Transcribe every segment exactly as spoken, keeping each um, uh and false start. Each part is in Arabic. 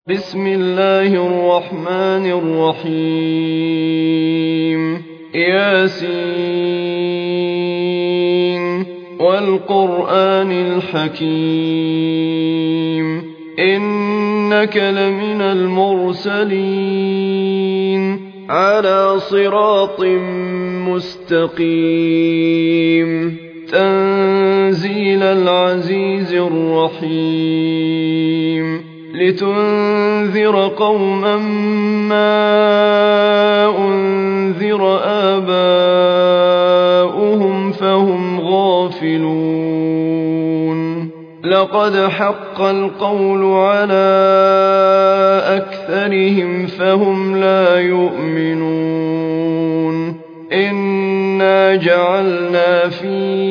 بسم الله الرحمن الرحيم ياسين والقرآن الحكيم إنك لمن المرسلين على صراط مستقيم تنزيل العزيز الرحيم لتنذر قوما ما أنذر آباؤهم فهم غافلون لقد حق القول على أكثرهم فهم لا يؤمنون إنا جعلنا في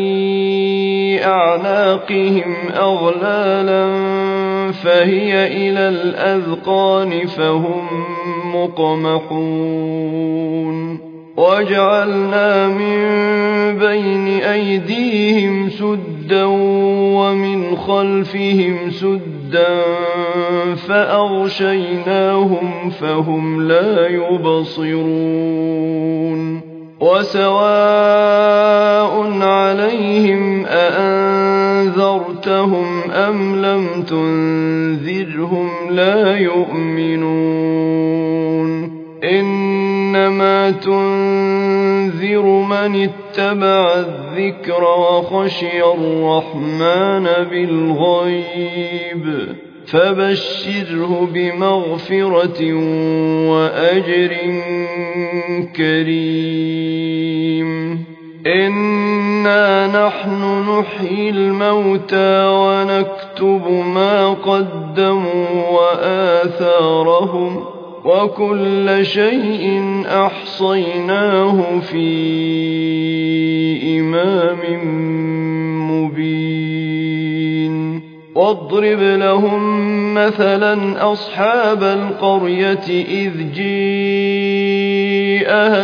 أعناقهم أغلالا فهي إلى الأذقان فهم مقمحون وجعلنا من بين أيديهم سدا ومن خلفهم سدا فأغشيناهم فهم لا يبصرون وسواء عليهم أأنذرتهم أم لم تنذرهم لا يؤمنون إنما تنذر من اتبع الذكر وخشي الرحمن بالغيب فبشره بمغفرة وأجر كريم إنا نحن نحيي الموتى ونكتب ما قدموا وآثارهم وكل شيء أحصيناه في إمام مبين واضرب لهم مثلا أصحاب القرية إذ جاءها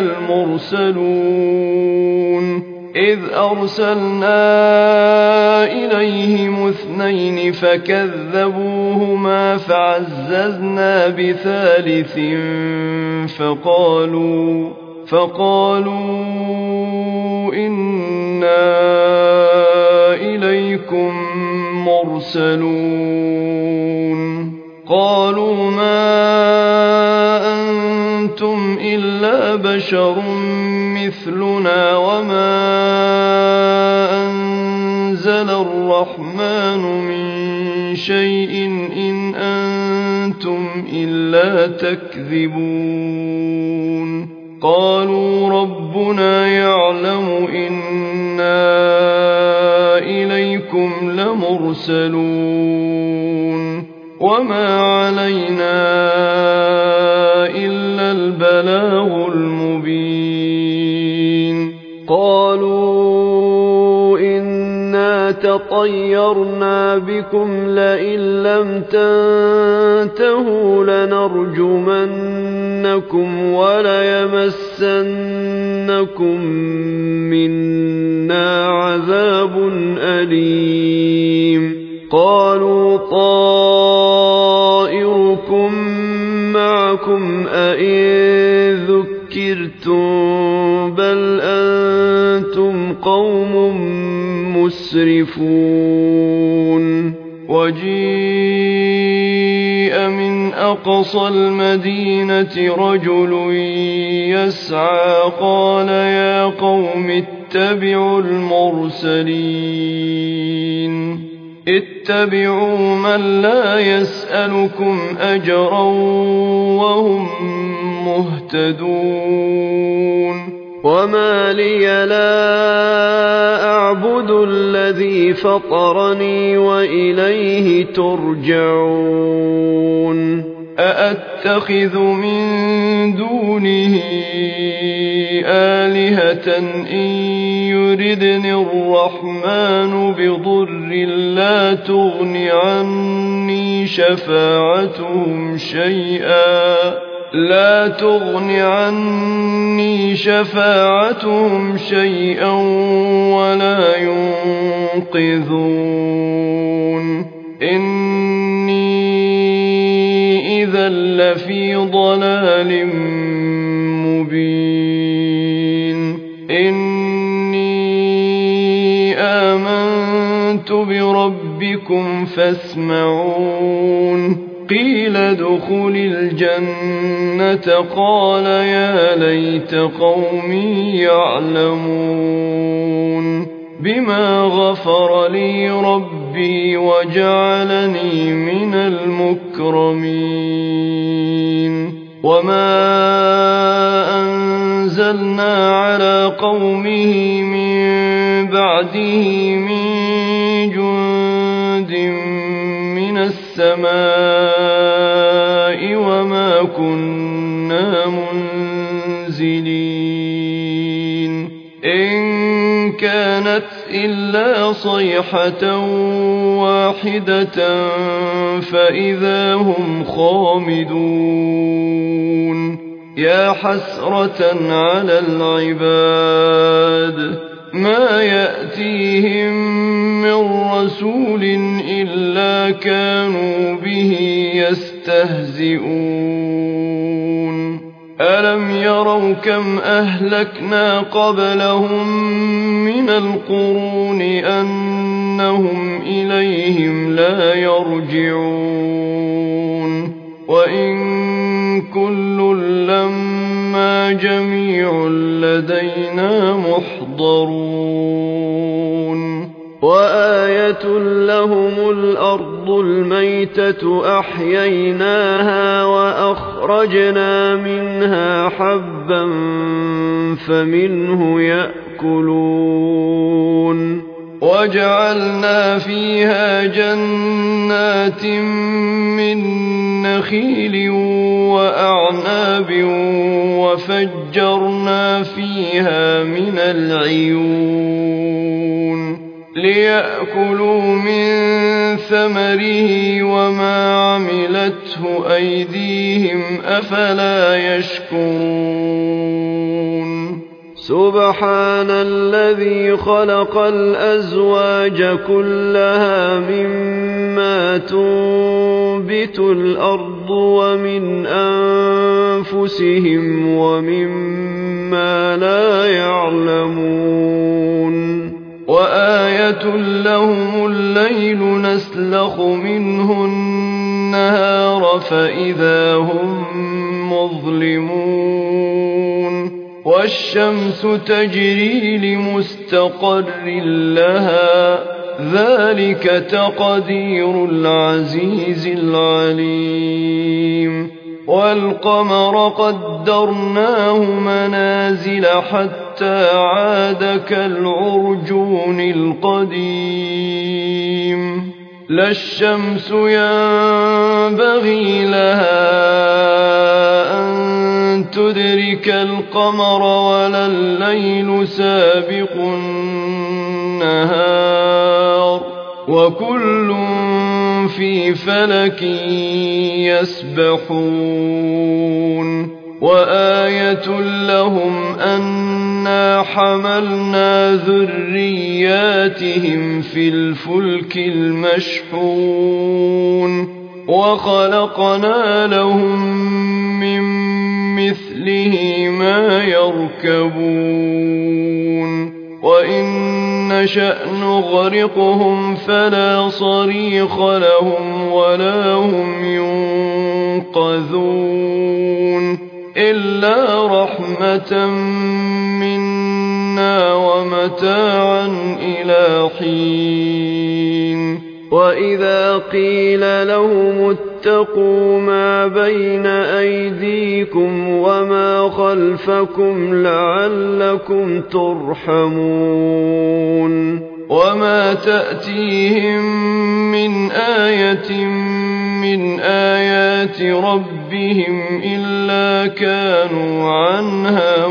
المرسلون إذ أرسلنا إليهم اثنين فكذبوهما فعززنا بثالث فقالوا فقالوا إنا إليكم مرسلون قالوا ما أنتم إلا بشر مثلنا وما أنزل الرحمن من شيء إن أنتم إلا تكذبون قالوا ربنا يعلم إنا إليكم لمرسلون وما علينا إلا البلاغ المبين قالوا إنا تطيرنا بكم لئن لم تنتهوا لنرجمنكم وليمسنكم منا عذاب أليم قالوا طائركم معكم أئن ذكرتم بل أنتم قوم مسرفون وجيء من أقصى المدينة رجل يسعى قال يا قوم اتبعوا المرسلين اتبعوا من لا يسألكم أجرا وهم مهتدون وما لي لا أعبد الذي فطرني وإليه ترجعون أأتخذ من دونه آلهة إن يردني الرحمن بضر لا تغن عني شفاعتهم شيئا لا تغن عني شفاعتهم شيئا ولا ينقذون إني إذا لفي ضلال مبين إني آمنت بربكم فاسمعون قيل ادخل الجنة قال يا ليت قومي يعلمون بما غفر لي ربي وجعلني من المكرمين وما أنزلنا على قومه من بعده من جند من السماء وما كنا منزلين إن كانت إلا صيحة واحدة فإذا هم خامدون يا حسرة على العباد ما يأتيهم من رسول إلا كانوا به يستهزئون ألم يروا كم أهلكنا قبلهم من القرون أنهم إليهم لا يرجعون وإن كل لما جميع لدينا محضرون وآية لهم الأرض الميتة أحييناها وأخرجنا منها حبا فمنه يأكلون وجعلنا فيها جنات من نخيل وأعناب وفجرنا فيها من العيون ليأكلوا من ثمره وما عملته أيديهم أفلا يشكرون سبحان الذي خلق الأزواج كلها مما تنبت الأرض ومن أنفسهم ومما لا يعلمون وآية لهم الليل نسلخ منه النهار فإذا هم مظلمون والشمس تجري لمستقر لها ذلك تقدير العزيز العليم والقمر قدرناه منازل حتى عاد كالعرجون القديم لا الشمس ينبغي لها أن تدرك القمر ولا الليل سابق النهار وكل في فلك يسبحون وآية لهم أنا حملنا ذرياتهم في الفلك المشحون وخلقنا لهم من مثله ما يركبون وإن نشأ نغرقهم فلا صريخ لهم ولا هم ينقذون إلا رحمة منا ومتاعا إلى حين وإذا قيل لهم اتقوا ما بين أيديكم وما خلفكم لعلكم ترحمون وما تأتيهم من آية من آيات ربهم إلا كانوا عنها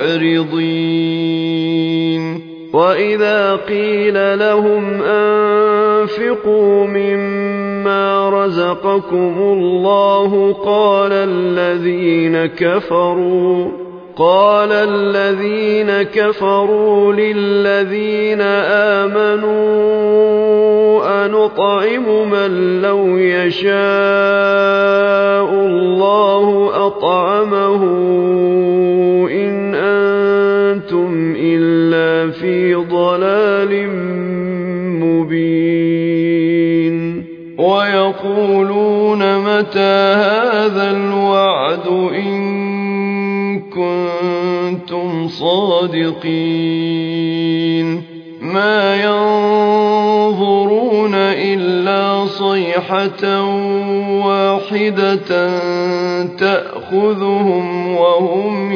معرضين وإذا قيل لهم أنفقوا مما رزقكم الله قال الذين كفروا قال الذين كفروا للذين آمنوا أنطعم من لو يشاء متى هذا الوعد إن كنتم صادقين ما ينظرون إلا صيحة واحدة تأخذهم وهم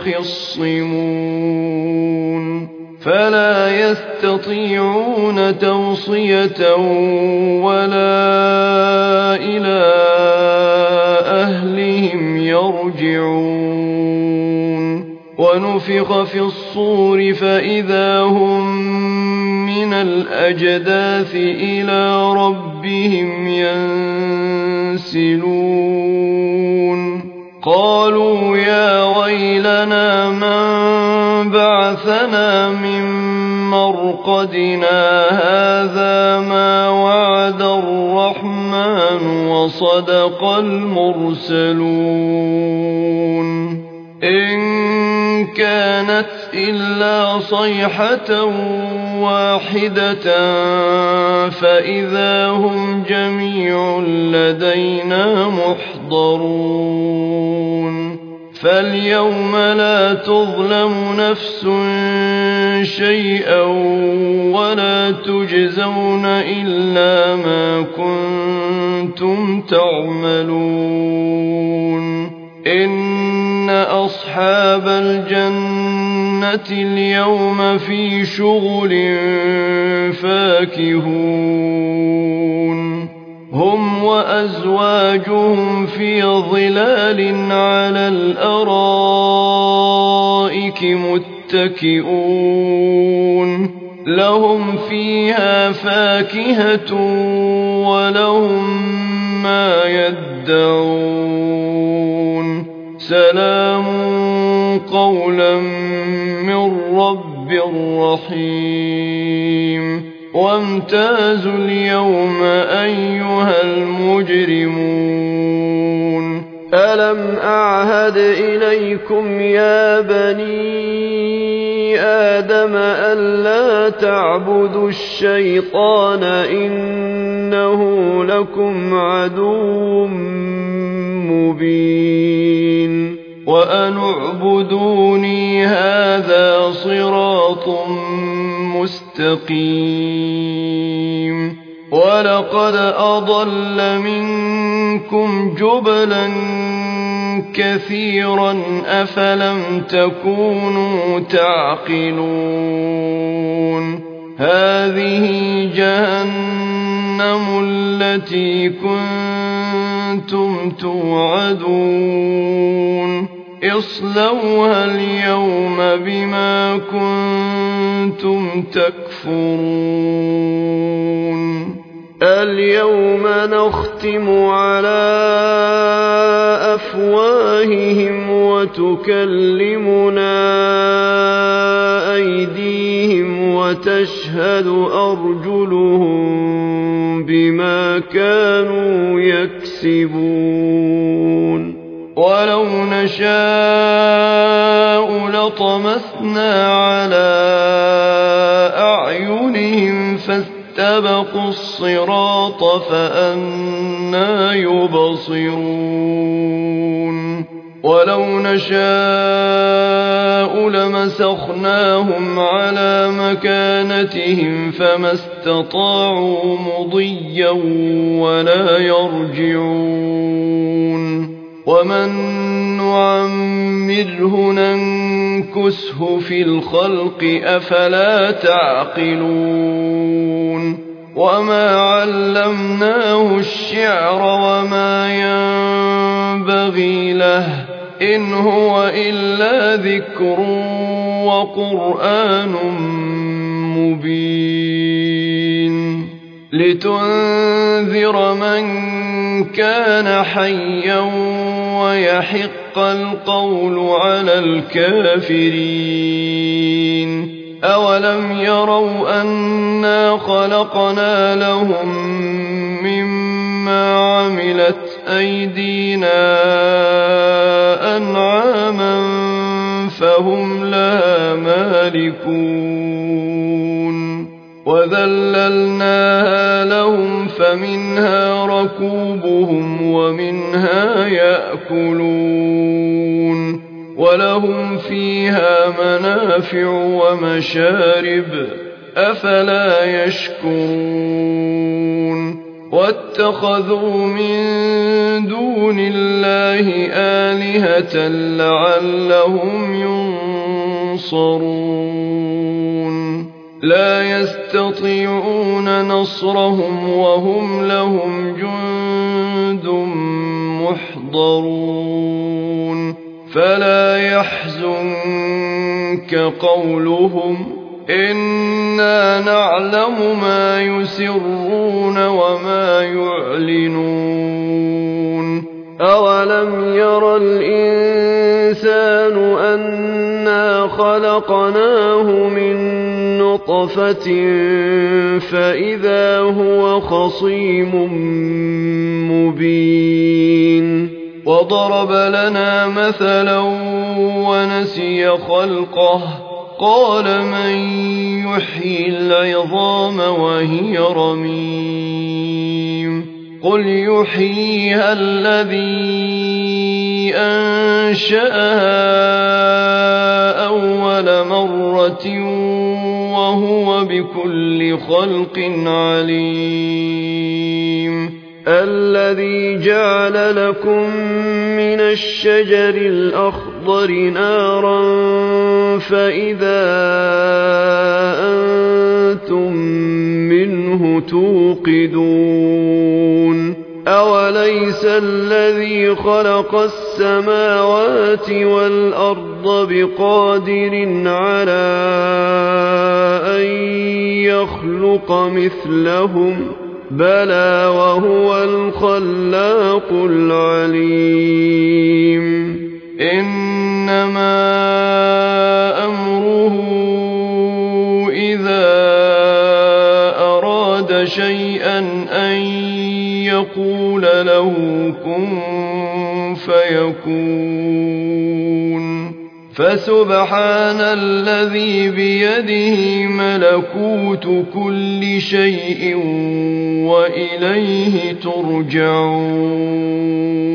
يخصمون فلا يستطيعون توصية ولا إلى أهلهم يرجعون ونفخ في الصور فإذا هم من الأجداث إلى ربهم ينسلون قالوا يا ويلنا من بعثنا من مرقدنا هذا ما وعد الرحمن وصدق المرسلون إن كانت إلا صيحة واحدة فإذا هم جميع لدينا محضرون فاليوم لا تظلم نفس شيئا ولا تجزون إلا ما كنتم تعملون إن أصحاب الجنة اليوم في شغل فاكهون هم وأزواجهم في ظلال على الأرائك متكئون لهم فيها فاكهة ولهم ما يدعون سلام قولا من رب رحيم وامتازوا اليوم أيها المجرمون ألم أعهد إليكم يا بني آدم ألا تعبدوا الشيطان إنه لكم عدو مبين وأن اعبدوني هذا صراط مستقيم ولقد أضل منكم جبلا كثيرا أفلم تكونوا تعقلون هذه جهنم التي كنتم توعدون اصلوها اليوم بما كنتم تكفرون اليوم نختم على أفواههم وتكلمنا أيديهم وتشهد أرجلهم بما كانوا يكسبون ولو نشاء لطمسنا على أعينهم فاستبقوا الصراط فأنى يبصرون ولو نشاء لمسخناهم على مكانتهم فما استطاعوا مضيا ولا يرجعون ومن نعمره ننكسه في الخلق أفلا تعقلون وما علمناه الشعر وما ينبغي له إن هو إلا ذكر وقرآن مبين لتنذر من كان حيا ويحق القول على الكافرين أولم يروا أنا خلقنا لهم مما عملت أيدينا أنعاما فهم لها مالكون وذللناها لهم فمنها ركوبهم ومنها يأكلون ولهم فيها منافع ومشارب أفلا يشكرون واتخذوا من دون الله آلهة لعلهم ينصرون لا يستطيعون نصرهم وهم لهم جند محضرون فلا يحزنك قولهم إنا نعلم ما يسرون وما يعلنون أولم ير الإنسان أنا خلقناه من نطفة فإذا هو خصيم مبين وضرب لنا مثلا ونسي خلقه قال من يحيي العظام وهي رميم قل يحييها الذي أنشأها أول مرة وهو بكل خلق عليم الذي جعل لكم من الشجر الأخضر نارا فإذا أنتم منه توقدون أوليس الذي خلق السماوات والأرض بقادر على أن يخلق مثلهم بلى وهو الخلاق العليم إنما أمره إذا أراد شيئا أن يقول له كن فيكون فسبحان الذي بيده ملكوت كل شيء وإليه ترجعون